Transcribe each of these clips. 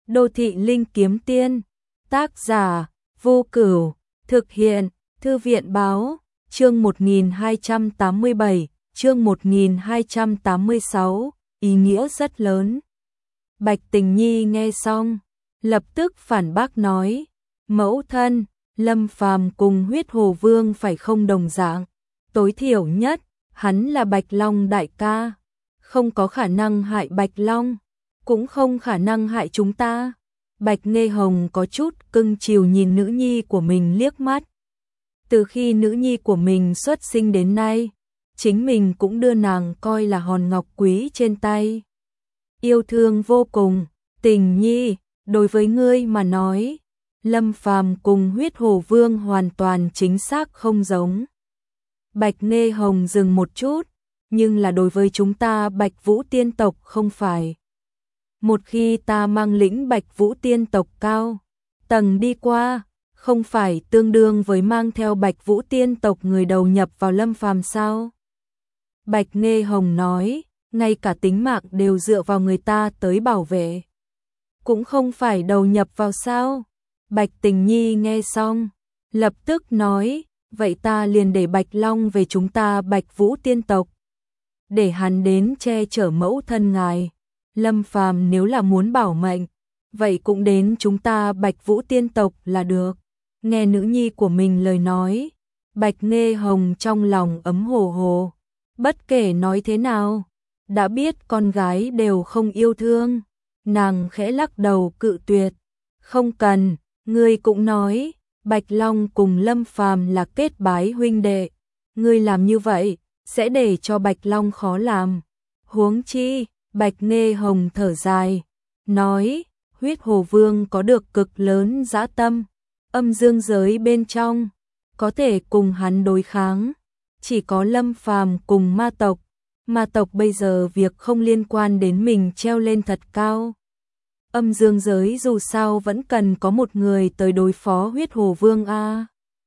Đô thị linh kiếm tiên. Tác giả Vô Cửu. Thực hiện Thư viện báo. Chương 1287, chương 1286, ý nghĩa rất lớn. Bạch Tình Nhi nghe xong, lập tức phản bác nói, mẫu thân, Lâm Phàm cùng Huyết Hồ Vương phải không đồng dạng, tối thiểu nhất, hắn là Bạch Long đại ca, không có khả năng hại Bạch Long, cũng không khả năng hại chúng ta. Bạch Nghê Hồng có chút cưng chiều nhìn nữ nhi của mình liếc mắt. Từ khi nữ nhi của mình xuất sinh đến nay, chính mình cũng đưa nàng coi là hòn ngọc quý trên tay. Yêu thương vô cùng. Tình Nhi, đối với ngươi mà nói, Lâm Phàm cùng Huyết Hồ Vương hoàn toàn chính xác không giống. Bạch Nghê Hồng dừng một chút, nhưng là đối với chúng ta Bạch Vũ tiên tộc không phải. Một khi ta mang lĩnh Bạch Vũ tiên tộc cao tầng đi qua, không phải tương đương với mang theo Bạch Vũ tiên tộc người đầu nhập vào Lâm Phàm sao? Bạch Nghê Hồng nói, ngay cả tính mạng đều dựa vào người ta tới bảo vệ, cũng không phải đầu nhập vào sao? Bạch Tình Nhi nghe xong, lập tức nói, vậy ta liền để Bạch Long về chúng ta Bạch Vũ tiên tộc, để hắn đến che chở mẫu thân ngài. Lâm Phàm nếu là muốn bảo mệnh, vậy cũng đến chúng ta Bạch Vũ tiên tộc là được. Nghe nữ nhi của mình lời nói, Bạch Nghê Hồng trong lòng ấm hồ hồ. Bất kể nói thế nào, đã biết con gái đều không yêu thương, nàng khẽ lắc đầu cự tuyệt. Không cần, ngươi cũng nói, Bạch Long cùng Lâm Phàm là kết bái huynh đệ, ngươi làm như vậy sẽ để cho Bạch Long khó làm. Huống chi, Bạch Nghê Hồng thở dài, nói, Huyết Hồ Vương có được cực lớn dã tâm, âm dương giới bên trong, có thể cùng hắn đối kháng. Chỉ có Lâm Phàm cùng ma tộc bây giờ việc không liên quan đến mình treo lên thật cao. Âm dương giới dù sao vẫn cần có một người tới đối phó Huyết Hồ Vương a.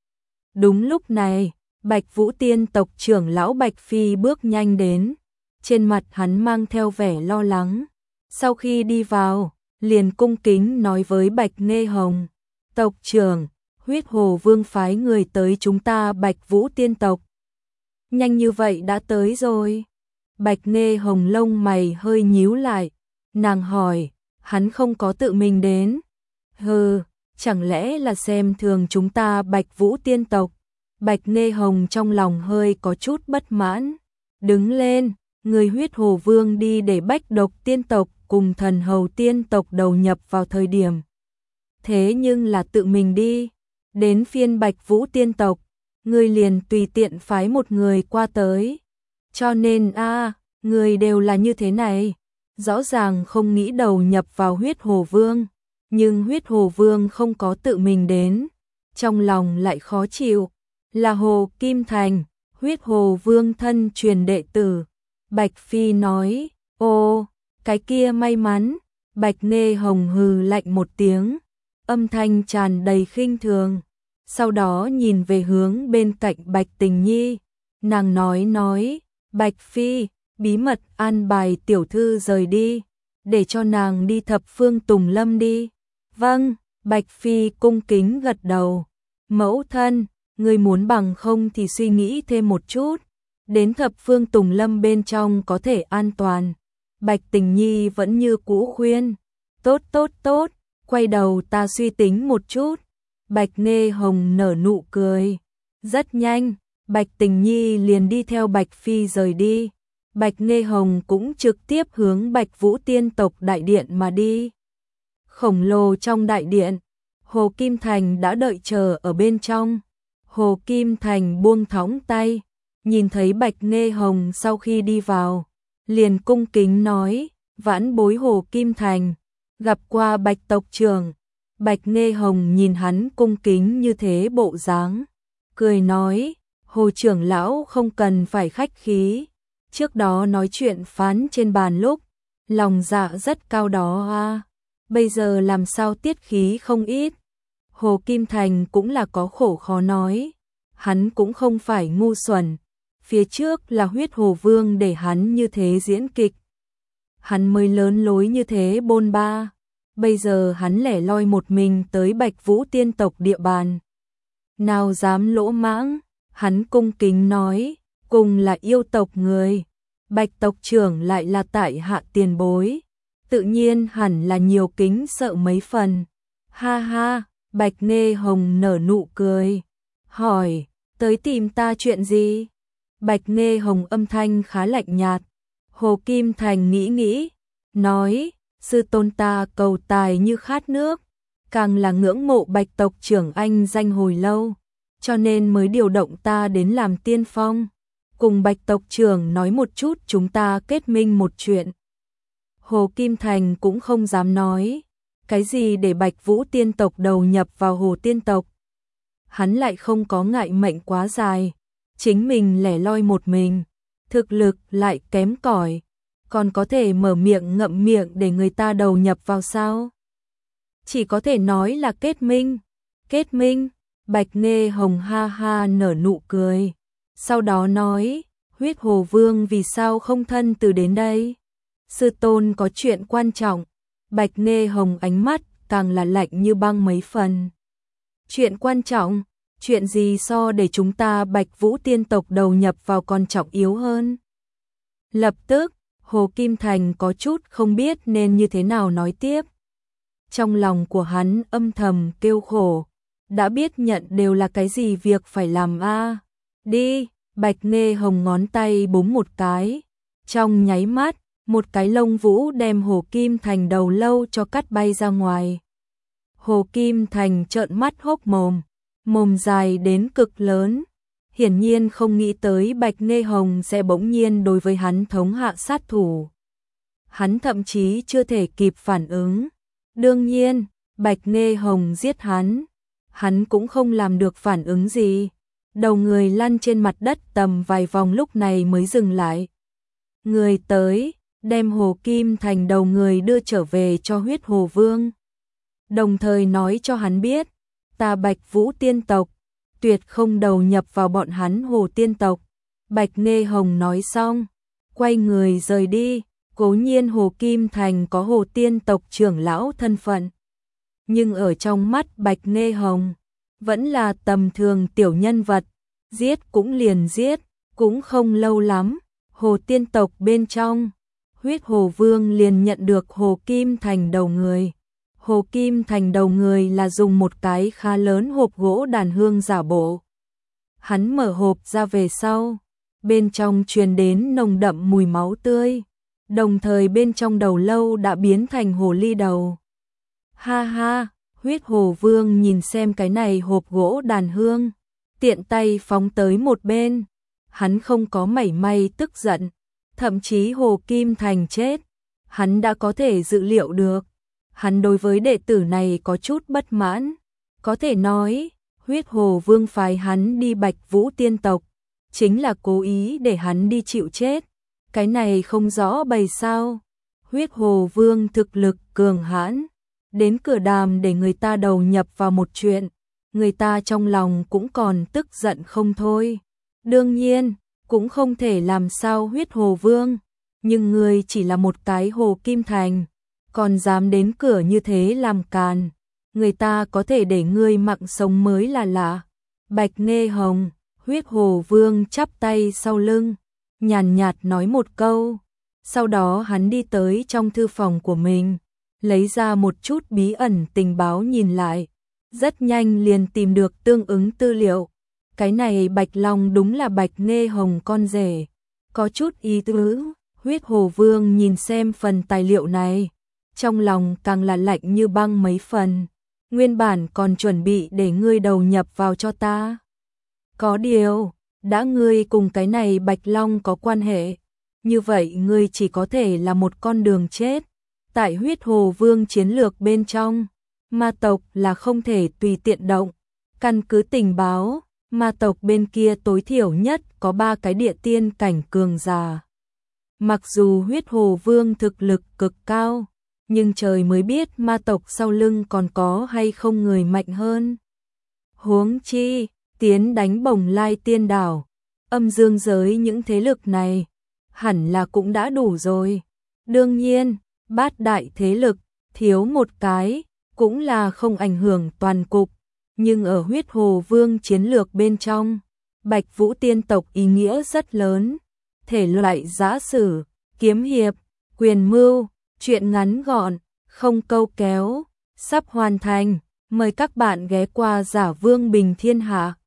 Đúng lúc này, Bạch Vũ tiên tộc trưởng lão Bạch Phi bước nhanh đến, trên mặt hắn mang theo vẻ lo lắng. Sau khi đi vào, liền cung kính nói với Bạch Nghê Hồng, tộc trưởng, Huyết Hồ Vương phái người tới chúng ta Bạch Vũ tiên tộc. Nhanh như vậy đã tới rồi. Bạch Nghê Hồng lông mày hơi nhíu lại, nàng hỏi, hắn không có tự mình đến. Hừ, chẳng lẽ là xem thường chúng ta Bạch Vũ tiên tộc. Bạch Nghê Hồng trong lòng hơi có chút bất mãn. Đứng lên, người Huyết Hồ Vương đi để Bách Độc tiên tộc cùng Thần Hầu tiên tộc đầu nhập vào thời điểm. Thế nhưng là tự mình đi, đến phiên Bạch Vũ tiên tộc, người liền tùy tiện phái một người qua tới. Cho nên người đều là như thế này, rõ ràng không nghĩ đầu nhập vào Huyết Hồ Vương, nhưng Huyết Hồ Vương không có tự mình đến, trong lòng lại khó chịu. Là Hồ Kim Thành, Huyết Hồ Vương thân truyền đệ tử. Bạch Phi nói, ô, cái kia may mắn. Bạch Nghê Hồng hừ lạnh một tiếng, âm thanh tràn đầy khinh thường. Sau đó nhìn về hướng bên cạnh Bạch Tình Nhi, nàng nói, Bạch Phi, bí mật an bài tiểu thư rời đi, để cho nàng đi thập phương Tùng Lâm đi. Vâng, Bạch Phi cung kính gật đầu. Mẫu thân, ngươi muốn bằng không thì suy nghĩ thêm một chút, đến thập phương Tùng Lâm bên trong có thể an toàn. Bạch Tình Nhi vẫn như cũ khuyên, tốt, quay đầu ta suy tính một chút. Bạch Nghê Hồng nở nụ cười. Rất nhanh, Bạch Tình Nhi liền đi theo Bạch Phi rời đi. Bạch Nghê Hồng cũng trực tiếp hướng Bạch Vũ tiên tộc đại điện mà đi. Khổng lồ trong đại điện, Hồ Kim Thành đã đợi chờ ở bên trong. Hồ Kim Thành buông thõng tay, nhìn thấy Bạch Nghê Hồng sau khi đi vào, liền cung kính nói, vãn bối Hồ Kim Thành, gặp qua Bạch tộc trưởng. Bạch Nghê Hồng nhìn hắn cung kính như thế bộ dáng, cười nói, Hồ trưởng lão không cần phải khách khí, trước đó nói chuyện phán trên bàn lúc, lòng dạ rất cao đó bây giờ làm sao tiết khí không ít. Hồ Kim Thành cũng là có khổ khó nói, hắn cũng không phải ngu xuẩn, phía trước là Huyết Hồ Vương để hắn như thế diễn kịch, hắn mới lớn lối như thế bôn ba. Bây giờ hắn lẻ loi một mình tới Bạch Vũ tiên tộc địa bàn. Nào dám lỗ mãng, hắn cung kính nói, cùng là yêu tộc người. Bạch tộc trưởng lại là tại hạ tiền bối. Tự nhiên hẳn là nhiều kính sợ mấy phần. Ha ha, Bạch Nghê Hồng nở nụ cười. Hỏi, tới tìm ta chuyện gì? Bạch Nghê Hồng âm thanh khá lạnh nhạt. Hồ Kim Thành nghĩ, nói, sư tôn ta cầu tài như khát nước, càng là ngưỡng mộ Bạch tộc trưởng anh danh hồi lâu, cho nên mới điều động ta đến làm tiên phong, cùng Bạch tộc trưởng nói một chút chúng ta kết minh một chuyện. Hồ Kim Thành cũng không dám nói, cái gì để Bạch Vũ tiên tộc đầu nhập vào Hồ tiên tộc. Hắn lại không có ngại mệnh quá dài, chính mình lẻ loi một mình, thực lực lại kém cỏi, còn có thể mở miệng ngậm miệng để người ta đầu nhập vào sao? Chỉ có thể nói là kết minh. Kết minh? Bạch Nghê Hồng ha ha nở nụ cười. Sau đó nói, Huyết Hồ Vương vì sao không thân từ đến đây? Sư tôn có chuyện quan trọng. Bạch Nghê Hồng ánh mắt càng là lạnh như băng mấy phần. Chuyện quan trọng? Chuyện gì so để chúng ta Bạch Vũ tiên tộc đầu nhập vào còn trọng yếu hơn? Lập tức, Hồ Kim Thành có chút không biết nên như thế nào nói tiếp. Trong lòng của hắn âm thầm kêu khổ, đã biết nhận đều là cái gì việc phải làm a. Đi, Bạch Nghê Hồng ngón tay búng một cái, trong nháy mắt, một cái lông vũ đem Hồ Kim Thành đầu lâu cho cắt bay ra ngoài. Hồ Kim Thành trợn mắt hốc mồm, mồm dài đến cực lớn, hiển nhiên không nghĩ tới Bạch Nghê Hồng sẽ bỗng nhiên đối với hắn thống hạ sát thủ. Hắn thậm chí chưa thể kịp phản ứng. Đương nhiên, Bạch Nghê Hồng giết hắn cũng không làm được phản ứng gì. Đầu người lăn trên mặt đất tầm vài vòng lúc này mới dừng lại. Người tới, đem Hồ Kim Thành đầu người đưa trở về cho Huyết Hồ Vương. Đồng thời nói cho hắn biết, ta Bạch Vũ tiên tộc, tuyệt không đầu nhập vào bọn hắn Hồ tiên tộc. Bạch Nghê Hồng nói xong, quay người rời đi. Cố nhiên Hồ Kim Thành có Hồ tiên tộc trưởng lão thân phận, nhưng ở trong mắt Bạch Nghê Hồng, vẫn là tầm thường tiểu nhân vật, giết cũng liền giết, cũng không lâu lắm, Hồ tiên tộc bên trong, Huyết Hồ Vương liền nhận được Hồ Kim Thành đầu người. Hồ Kim Thành đầu người là dùng một cái khá lớn hộp gỗ đàn hương giả bộ. Hắn mở hộp ra về sau, bên trong truyền đến nồng đậm mùi máu tươi. Đồng thời bên trong đầu lâu đã biến thành hồ ly đầu. Ha ha, Huyết Hồ Vương nhìn xem cái này hộp gỗ đàn hương, tiện tay phóng tới một bên. Hắn không có mảy may tức giận, thậm chí Hồ Kim Thành chết, hắn đã có thể dự liệu được. Hắn đối với đệ tử này có chút bất mãn, có thể nói, Huyết Hồ Vương phái hắn đi Bạch Vũ tiên tộc, chính là cố ý để hắn đi chịu chết. Cái này không rõ bày sao. Huyết Hồ Vương thực lực cường hãn, đến cửa đàm để người ta đầu nhập vào một chuyện, người ta trong lòng cũng còn tức giận không thôi. Đương nhiên, cũng không thể làm sao Huyết Hồ Vương, nhưng người chỉ là một cái Hồ Kim Thành, còn dám đến cửa như thế làm càn, người ta có thể để ngươi mạng sống mới là lạ. Bạch Nghê Hồng, Huyết Hồ Vương chắp tay sau lưng, nhàn nhạt nói một câu, sau đó hắn đi tới trong thư phòng của mình, lấy ra một chút bí ẩn tình báo nhìn lại, rất nhanh liền tìm được tương ứng tư liệu. Cái này Bạch Long đúng là Bạch Nghê Hồng con rể, có chút ý tứ. Huyết Hồ Vương nhìn xem phần tài liệu này, trong lòng càng là lạnh như băng mấy phần. Nguyên bản còn chuẩn bị để ngươi đầu nhập vào cho ta. Có điều, đã ngươi cùng cái này Bạch Long có quan hệ, như vậy ngươi chỉ có thể là một con đường chết. Tại Huyết Hồ Vương chiến lược bên trong, ma tộc là không thể tùy tiện động. Căn cứ tình báo, ma tộc bên kia tối thiểu nhất có 3 cái địa tiên cảnh cường giả. Mặc dù Huyết Hồ Vương thực lực cực cao, nhưng trời mới biết ma tộc sau lưng còn có hay không người mạnh hơn. Huống chi, tiến đánh Bồng Lai Tiên Đảo, âm dương giới những thế lực này, hẳn là cũng đã đủ rồi. Đương nhiên, 8 đại thế lực, thiếu một cái, cũng là không ảnh hưởng toàn cục, nhưng ở Huyết Hồ Vương chiến lược bên trong, Bạch Vũ tiên tộc ý nghĩa rất lớn, thể loại giã sử, kiếm hiệp, quyền mưu, truyện ngắn gọn, không câu kéo, sắp hoàn thành, mời các bạn ghé qua Giả Vương Bình Thiên Hạ.